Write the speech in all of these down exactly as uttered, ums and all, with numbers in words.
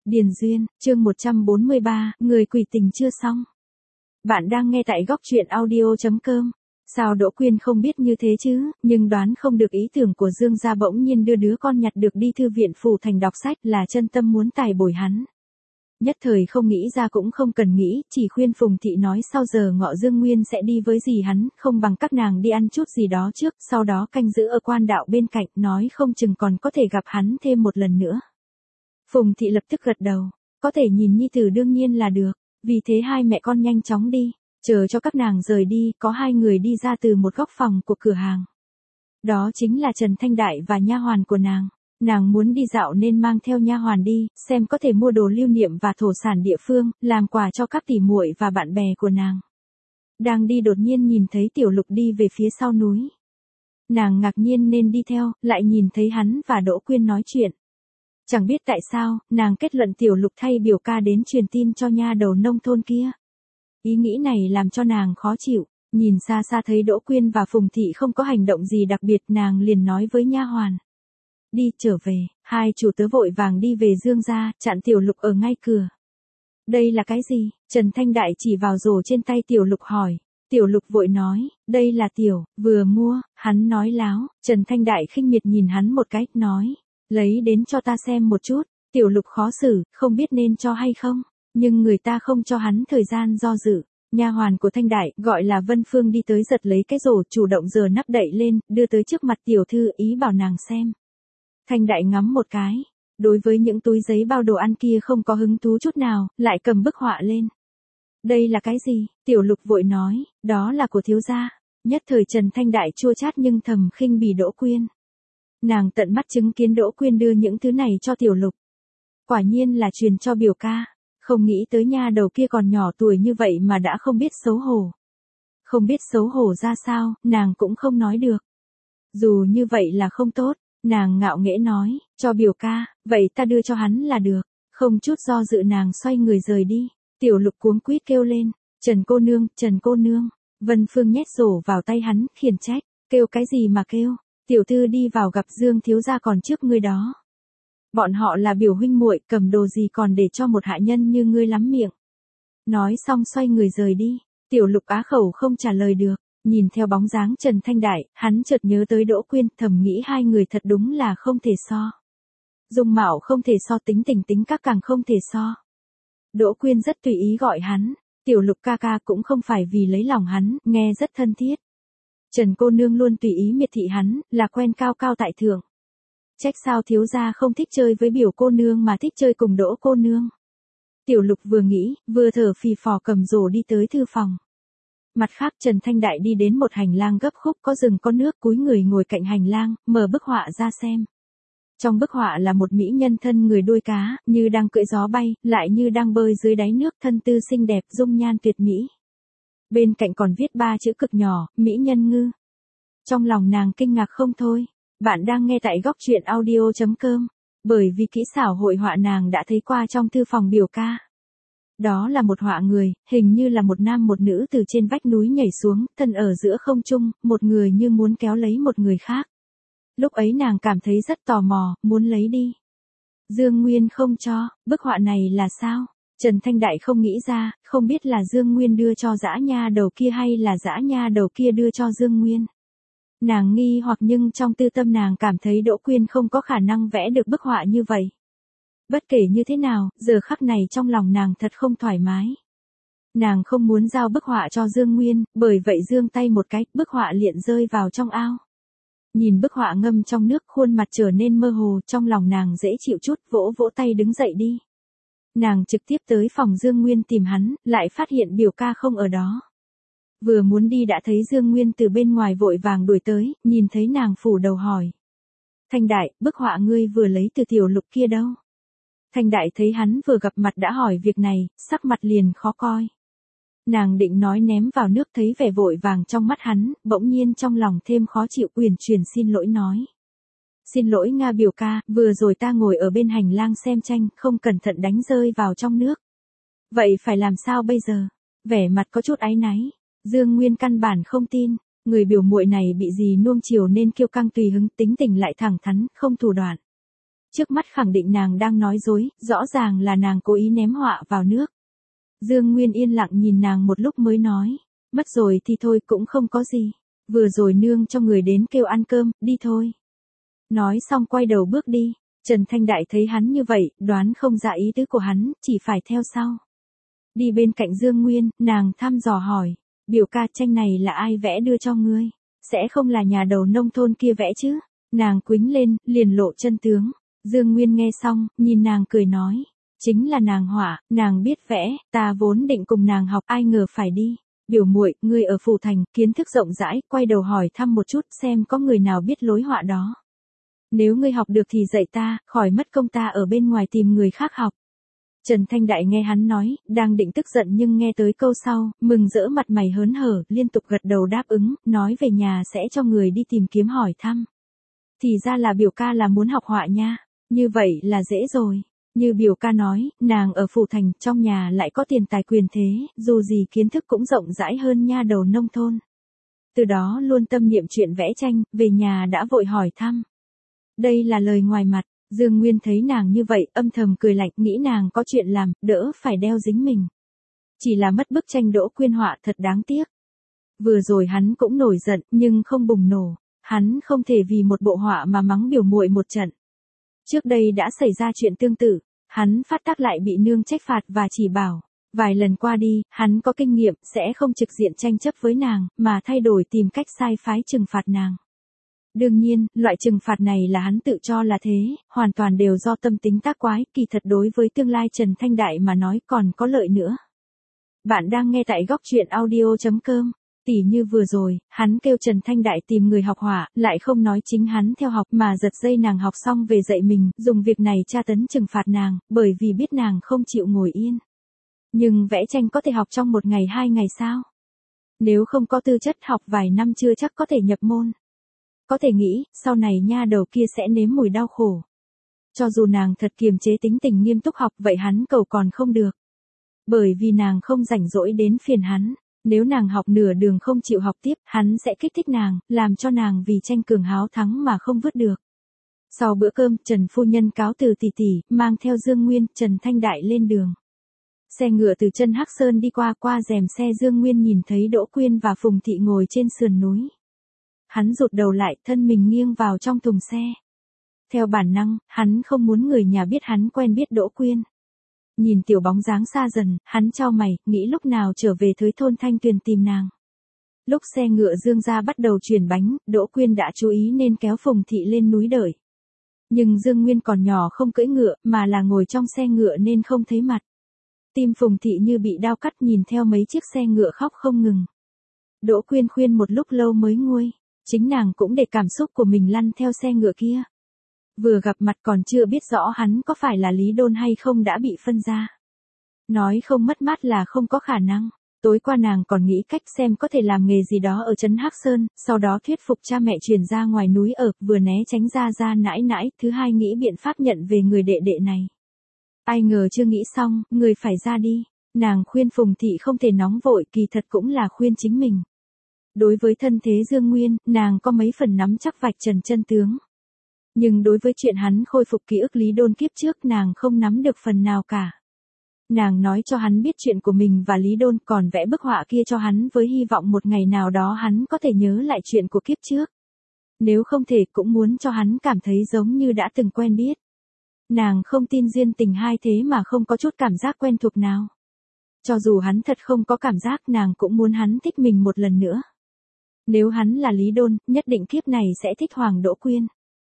Điền Duyên, chương một trăm bốn mươi ba, người quỷ tình chưa xong. Bạn đang nghe tại góc truyện audio chấm com. Sao Đỗ Quyên không biết như thế chứ, nhưng đoán không được ý tưởng của Dương gia bỗng nhiên đưa đứa con nhặt được đi thư viện phủ thành đọc sách là chân tâm muốn tài bồi hắn. Nhất thời không nghĩ ra cũng không cần nghĩ, chỉ khuyên Phùng Thị nói sau giờ ngọ Dương Nguyên sẽ đi với dì hắn, không bằng các nàng đi ăn chút gì đó trước, sau đó canh giữ ở quan đạo bên cạnh, nói không chừng còn có thể gặp hắn thêm một lần nữa. Phùng Thị lập tức gật đầu, có thể nhìn nhi tử đương nhiên là được, vì thế hai mẹ con nhanh chóng đi, chờ cho các nàng rời đi, có hai người đi ra từ một góc phòng của cửa hàng. Đó chính là Trần Thanh Đại và nha hoàn của nàng. Nàng muốn đi dạo nên mang theo nha hoàn đi, xem có thể mua đồ lưu niệm và thổ sản địa phương, làm quà cho các tỉ muội và bạn bè của nàng. Đang đi đột nhiên nhìn thấy Tiểu Lục đi về phía sau núi. Nàng ngạc nhiên nên đi theo, lại nhìn thấy hắn và Đỗ Quyên nói chuyện. Chẳng biết tại sao, nàng kết luận Tiểu Lục thay biểu ca đến truyền tin cho nha đầu nông thôn kia. Ý nghĩ này làm cho nàng khó chịu, nhìn xa xa thấy Đỗ Quyên và Phùng Thị không có hành động gì đặc biệt, nàng liền nói với nha hoàn. Đi trở về, hai chủ tớ vội vàng đi về Dương gia, chặn Tiểu Lục ở ngay cửa. Đây là cái gì? Trần Thanh Đại chỉ vào rổ trên tay Tiểu Lục hỏi. Tiểu Lục vội nói, đây là Tiểu, vừa mua, hắn nói láo. Trần Thanh Đại khinh miệt nhìn hắn một cái, nói, lấy đến cho ta xem một chút. Tiểu Lục khó xử, không biết nên cho hay không, nhưng người ta không cho hắn thời gian do dự. Nha hoàn của Thanh Đại, gọi là Vân Phương đi tới giật lấy cái rổ, chủ động giơ nắp đậy lên, đưa tới trước mặt tiểu thư, ý bảo nàng xem. Thanh Đại ngắm một cái, đối với những túi giấy bao đồ ăn kia không có hứng thú chút nào, lại cầm bức họa lên. Đây là cái gì? Tiểu Lục vội nói, đó là của thiếu gia. Nhất thời Trần Thanh Đại chua chát nhưng thầm khinh bỉ Đỗ Quyên. Nàng tận mắt chứng kiến Đỗ Quyên đưa những thứ này cho Tiểu Lục. Quả nhiên là truyền cho biểu ca, không nghĩ tới nha đầu kia còn nhỏ tuổi như vậy mà đã không biết xấu hổ. Không biết xấu hổ ra sao, nàng cũng không nói được. Dù như vậy là không tốt. Nàng ngạo nghễ nói, cho biểu ca, vậy ta đưa cho hắn là được. Không chút do dự nàng xoay người rời đi. Tiểu Lục cuống quýt kêu lên, Trần cô nương, Trần cô nương. Vân Phương nhét rổ vào tay hắn, khiển trách, kêu cái gì mà kêu, tiểu thư đi vào gặp Dương thiếu gia còn trước ngươi đó. Bọn họ là biểu huynh muội, cầm đồ gì còn để cho một hạ nhân như ngươi lắm miệng. Nói xong xoay người rời đi, Tiểu Lục á khẩu không trả lời được. Nhìn theo bóng dáng Trần Thanh Đại, hắn chợt nhớ tới Đỗ Quyên, thầm nghĩ hai người thật đúng là không thể so. Dung mạo không thể so, tính tình tính các càng không thể so. Đỗ Quyên rất tùy ý gọi hắn, Tiểu Lục ca ca cũng không phải vì lấy lòng hắn, nghe rất thân thiết. Trần cô nương luôn tùy ý miệt thị hắn, là quen cao cao tại thượng. Trách sao thiếu gia không thích chơi với biểu cô nương mà thích chơi cùng Đỗ cô nương. Tiểu Lục vừa nghĩ, vừa thở phì phò cầm rổ đi tới thư phòng. Mặt khác Trần Thanh Đại đi đến một hành lang gấp khúc có rừng có nước, cúi người ngồi cạnh hành lang, mở bức họa ra xem. Trong bức họa là một mỹ nhân thân người đuôi cá, như đang cưỡi gió bay, lại như đang bơi dưới đáy nước, thân tư xinh đẹp, dung nhan tuyệt mỹ. Bên cạnh còn viết ba chữ cực nhỏ, mỹ nhân ngư. Trong lòng nàng kinh ngạc không thôi. Bạn đang nghe tại góc truyện audio chấm com. Bởi vì kỹ xảo hội họa nàng đã thấy qua trong thư phòng biểu ca. Đó là một họa người, hình như là một nam một nữ từ trên vách núi nhảy xuống, thân ở giữa không trung, một người như muốn kéo lấy một người khác. Lúc ấy nàng cảm thấy rất tò mò, muốn lấy đi. Dương Nguyên không cho, bức họa này là sao? Trần Thanh Đại không nghĩ ra, không biết là Dương Nguyên đưa cho dã nha đầu kia hay là dã nha đầu kia đưa cho Dương Nguyên. Nàng nghi hoặc nhưng trong tư tâm nàng cảm thấy Đỗ Quyên không có khả năng vẽ được bức họa như vậy. Bất kể như thế nào, giờ khắc này trong lòng nàng thật không thoải mái. Nàng không muốn giao bức họa cho Dương Nguyên, bởi vậy giương tay một cái, bức họa liền rơi vào trong ao. Nhìn bức họa ngâm trong nước, khuôn mặt trở nên mơ hồ, trong lòng nàng dễ chịu chút, vỗ vỗ tay đứng dậy đi. Nàng trực tiếp tới phòng Dương Nguyên tìm hắn, lại phát hiện biểu ca không ở đó. Vừa muốn đi đã thấy Dương Nguyên từ bên ngoài vội vàng đuổi tới, nhìn thấy nàng phủ đầu hỏi. Thanh Đại, bức họa ngươi vừa lấy từ Tiểu Lục kia đâu? Thanh Đại thấy hắn vừa gặp mặt đã hỏi việc này, sắc mặt liền khó coi. Nàng định nói ném vào nước, thấy vẻ vội vàng trong mắt hắn, bỗng nhiên trong lòng thêm khó chịu, uyển chuyển xin lỗi nói. Xin lỗi Nga biểu ca, vừa rồi ta ngồi ở bên hành lang xem tranh, không cẩn thận đánh rơi vào trong nước. Vậy phải làm sao bây giờ? Vẻ mặt có chút áy náy. Dương Nguyên căn bản không tin, người biểu muội này bị gì nuông chiều nên kiêu căng tùy hứng, tính tình lại thẳng thắn, không thủ đoạn. Trước mắt khẳng định nàng đang nói dối, rõ ràng là nàng cố ý ném họa vào nước. Dương Nguyên yên lặng nhìn nàng một lúc mới nói, mất rồi thì thôi cũng không có gì. Vừa rồi nương cho người đến kêu ăn cơm, đi thôi. Nói xong quay đầu bước đi. Trần Thanh Đại thấy hắn như vậy, đoán không ra ý tứ của hắn, chỉ phải theo sau. Đi bên cạnh Dương Nguyên, nàng thăm dò hỏi, biểu ca tranh này là ai vẽ đưa cho ngươi? Sẽ không là nhà đầu nông thôn kia vẽ chứ? Nàng quýnh lên, liền lộ chân tướng. Dương Nguyên nghe xong, nhìn nàng cười nói, chính là nàng họa, nàng biết vẽ, ta vốn định cùng nàng học, ai ngờ phải đi. Biểu muội, ngươi ở phủ thành, kiến thức rộng rãi, quay đầu hỏi thăm một chút xem có người nào biết lối họa đó. Nếu ngươi học được thì dạy ta, khỏi mất công ta ở bên ngoài tìm người khác học. Trần Thanh Đại nghe hắn nói, đang định tức giận nhưng nghe tới câu sau, mừng rỡ mặt mày hớn hở, liên tục gật đầu đáp ứng, nói về nhà sẽ cho người đi tìm kiếm hỏi thăm. Thì ra là biểu ca là muốn học họa nha, như vậy là dễ rồi. Như biểu ca nói, nàng ở phủ thành, trong nhà lại có tiền tài quyền thế, dù gì kiến thức cũng rộng rãi hơn nha đầu nông thôn. Từ đó luôn tâm niệm chuyện vẽ tranh, về nhà đã vội hỏi thăm. Đây là lời ngoài mặt, Dương Nguyên thấy nàng như vậy, âm thầm cười lạnh, nghĩ nàng có chuyện làm, đỡ phải đeo dính mình. Chỉ là mất bức tranh Đỗ Quyên họa thật đáng tiếc. Vừa rồi hắn cũng nổi giận, nhưng không bùng nổ, hắn không thể vì một bộ họa mà mắng biểu muội một trận. Trước đây đã xảy ra chuyện tương tự, hắn phát tác lại bị nương trách phạt và chỉ bảo. Vài lần qua đi, hắn có kinh nghiệm, sẽ không trực diện tranh chấp với nàng, mà thay đổi tìm cách sai phái trừng phạt nàng. Đương nhiên, loại trừng phạt này là hắn tự cho là thế, hoàn toàn đều do tâm tính tác quái, kỳ thật đối với tương lai Trần Thanh Đại mà nói còn có lợi nữa. Bạn đang nghe tại góc truyện audio chấm com. Tỉ như vừa rồi, hắn kêu Trần Thanh Đại tìm người học họa, lại không nói chính hắn theo học mà giật dây nàng học xong về dạy mình, dùng việc này tra tấn trừng phạt nàng, bởi vì biết nàng không chịu ngồi yên. Nhưng vẽ tranh có thể học trong một ngày hai ngày sao? Nếu không có tư chất học vài năm chưa chắc có thể nhập môn. Có thể nghĩ, sau này nha đầu kia sẽ nếm mùi đau khổ. Cho dù nàng thật kiềm chế tính tình nghiêm túc học vậy hắn cầu còn không được. Bởi vì nàng không rảnh rỗi đến phiền hắn. Nếu nàng học nửa đường không chịu học tiếp, hắn sẽ kích thích nàng, làm cho nàng vì tranh cường háo thắng mà không vứt được. Sau bữa cơm, Trần phu nhân cáo từ tỷ tỷ, mang theo Dương Nguyên, Trần Thanh Đại lên đường. Xe ngựa từ chân Hắc Sơn đi qua qua rèm xe Dương Nguyên nhìn thấy Đỗ Quyên và Phùng Thị ngồi trên sườn núi. Hắn rụt đầu lại, thân mình nghiêng vào trong thùng xe. Theo bản năng, hắn không muốn người nhà biết hắn quen biết Đỗ Quyên. Nhìn tiểu bóng dáng xa dần, hắn chau mày, nghĩ lúc nào trở về tới thôn Thanh Tuyền tìm nàng. Lúc xe ngựa Dương ra bắt đầu chuyển bánh, Đỗ Quyên đã chú ý nên kéo Phùng Thị lên núi đợi. Nhưng Dương Nguyên còn nhỏ không cưỡi ngựa, mà là ngồi trong xe ngựa nên không thấy mặt. Tim Phùng Thị như bị đao cắt nhìn theo mấy chiếc xe ngựa khóc không ngừng. Đỗ Quyên khuyên một lúc lâu mới nguôi, chính nàng cũng để cảm xúc của mình lăn theo xe ngựa kia. Vừa gặp mặt còn chưa biết rõ hắn có phải là Lý Đôn hay không đã bị phân ra. Nói không mất mát là không có khả năng. Tối qua nàng còn nghĩ cách xem có thể làm nghề gì đó ở trấn Hắc Sơn, sau đó thuyết phục cha mẹ chuyển ra ngoài núi ở, vừa né tránh ra ra nãi nãi, thứ hai nghĩ biện pháp nhận về người đệ đệ này. Ai ngờ chưa nghĩ xong, người phải ra đi. Nàng khuyên Phùng Thị không thể nóng vội, kỳ thật cũng là khuyên chính mình. Đối với thân thế Dương Nguyên, nàng có mấy phần nắm chắc vạch trần chân tướng. Nhưng đối với chuyện hắn khôi phục ký ức Lý Đôn kiếp trước nàng không nắm được phần nào cả. Nàng nói cho hắn biết chuyện của mình và Lý Đôn, còn vẽ bức họa kia cho hắn với hy vọng một ngày nào đó hắn có thể nhớ lại chuyện của kiếp trước. Nếu không thể cũng muốn cho hắn cảm thấy giống như đã từng quen biết. Nàng không tin duyên tình hai thế mà không có chút cảm giác quen thuộc nào. Cho dù hắn thật không có cảm giác, nàng cũng muốn hắn thích mình một lần nữa. Nếu hắn là Lý Đôn, nhất định kiếp này sẽ thích Hoàng Đỗ Quyên.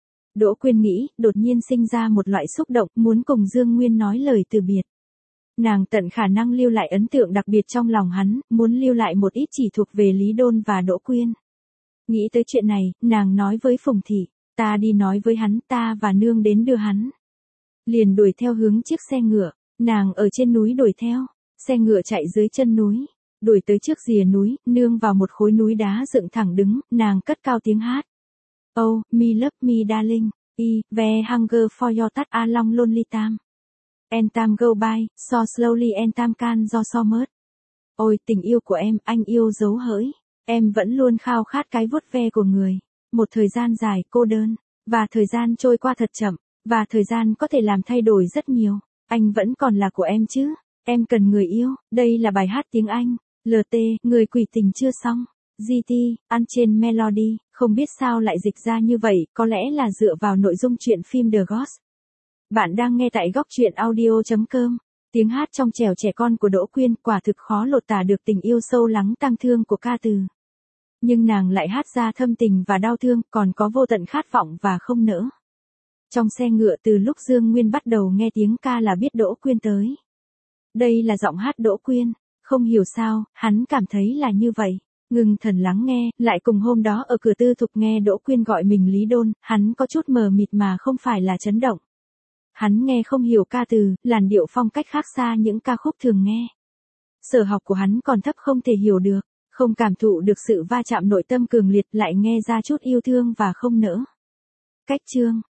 Đỗ Quyên nghĩ, đột nhiên sinh ra một loại xúc động, muốn cùng Dương Nguyên nói lời từ biệt. Nàng tận khả năng lưu lại ấn tượng đặc biệt trong lòng hắn, muốn lưu lại một ít chỉ thuộc về Lý Đôn và Đỗ Quyên. Nghĩ tới chuyện này, nàng nói với Phùng Thị, ta đi nói với hắn, ta và nương đến đưa hắn. Liền đuổi theo hướng chiếc xe ngựa, nàng ở trên núi đuổi theo, xe ngựa chạy dưới chân núi. Đuổi tới trước rìa núi, nương vào một khối núi đá dựng thẳng đứng, nàng cất cao tiếng hát. Oh, me love me darling, I, ve hunger for your touch along lonely time. And time go by, so slowly and time can do so much. Ôi tình yêu của em, anh yêu dấu hỡi. Em vẫn luôn khao khát cái vuốt ve của người. Một thời gian dài cô đơn, và thời gian trôi qua thật chậm. Và thời gian có thể làm thay đổi rất nhiều. Anh vẫn còn là của em chứ. Em cần người yêu. Đây là bài hát tiếng Anh. lờ tê, người quỷ tình chưa xong. giê tê, Unchained Melody, không biết sao lại dịch ra như vậy, có lẽ là dựa vào nội dung truyện phim The Ghost. Bạn đang nghe tại góc truyện audio chấm com. Tiếng hát trong trẻo trẻ con của Đỗ Quyên quả thực khó lột tả được tình yêu sâu lắng tang thương của ca từ. Nhưng nàng lại hát ra thâm tình và đau thương, còn có vô tận khát vọng và không nỡ. Trong xe ngựa từ lúc Dương Nguyên bắt đầu nghe tiếng ca là biết Đỗ Quyên tới. Đây là giọng hát Đỗ Quyên, không hiểu sao, hắn cảm thấy là như vậy. Ngưng thần lắng nghe, lại cùng hôm đó ở cửa tư thục nghe Đỗ Quyên gọi mình Lý Đôn, hắn có chút mờ mịt mà không phải là chấn động. Hắn nghe không hiểu ca từ, làn điệu phong cách khác xa những ca khúc thường nghe. Sở học của hắn còn thấp không thể hiểu được, không cảm thụ được sự va chạm nội tâm cường liệt, lại nghe ra chút yêu thương và không nỡ. Cách chương,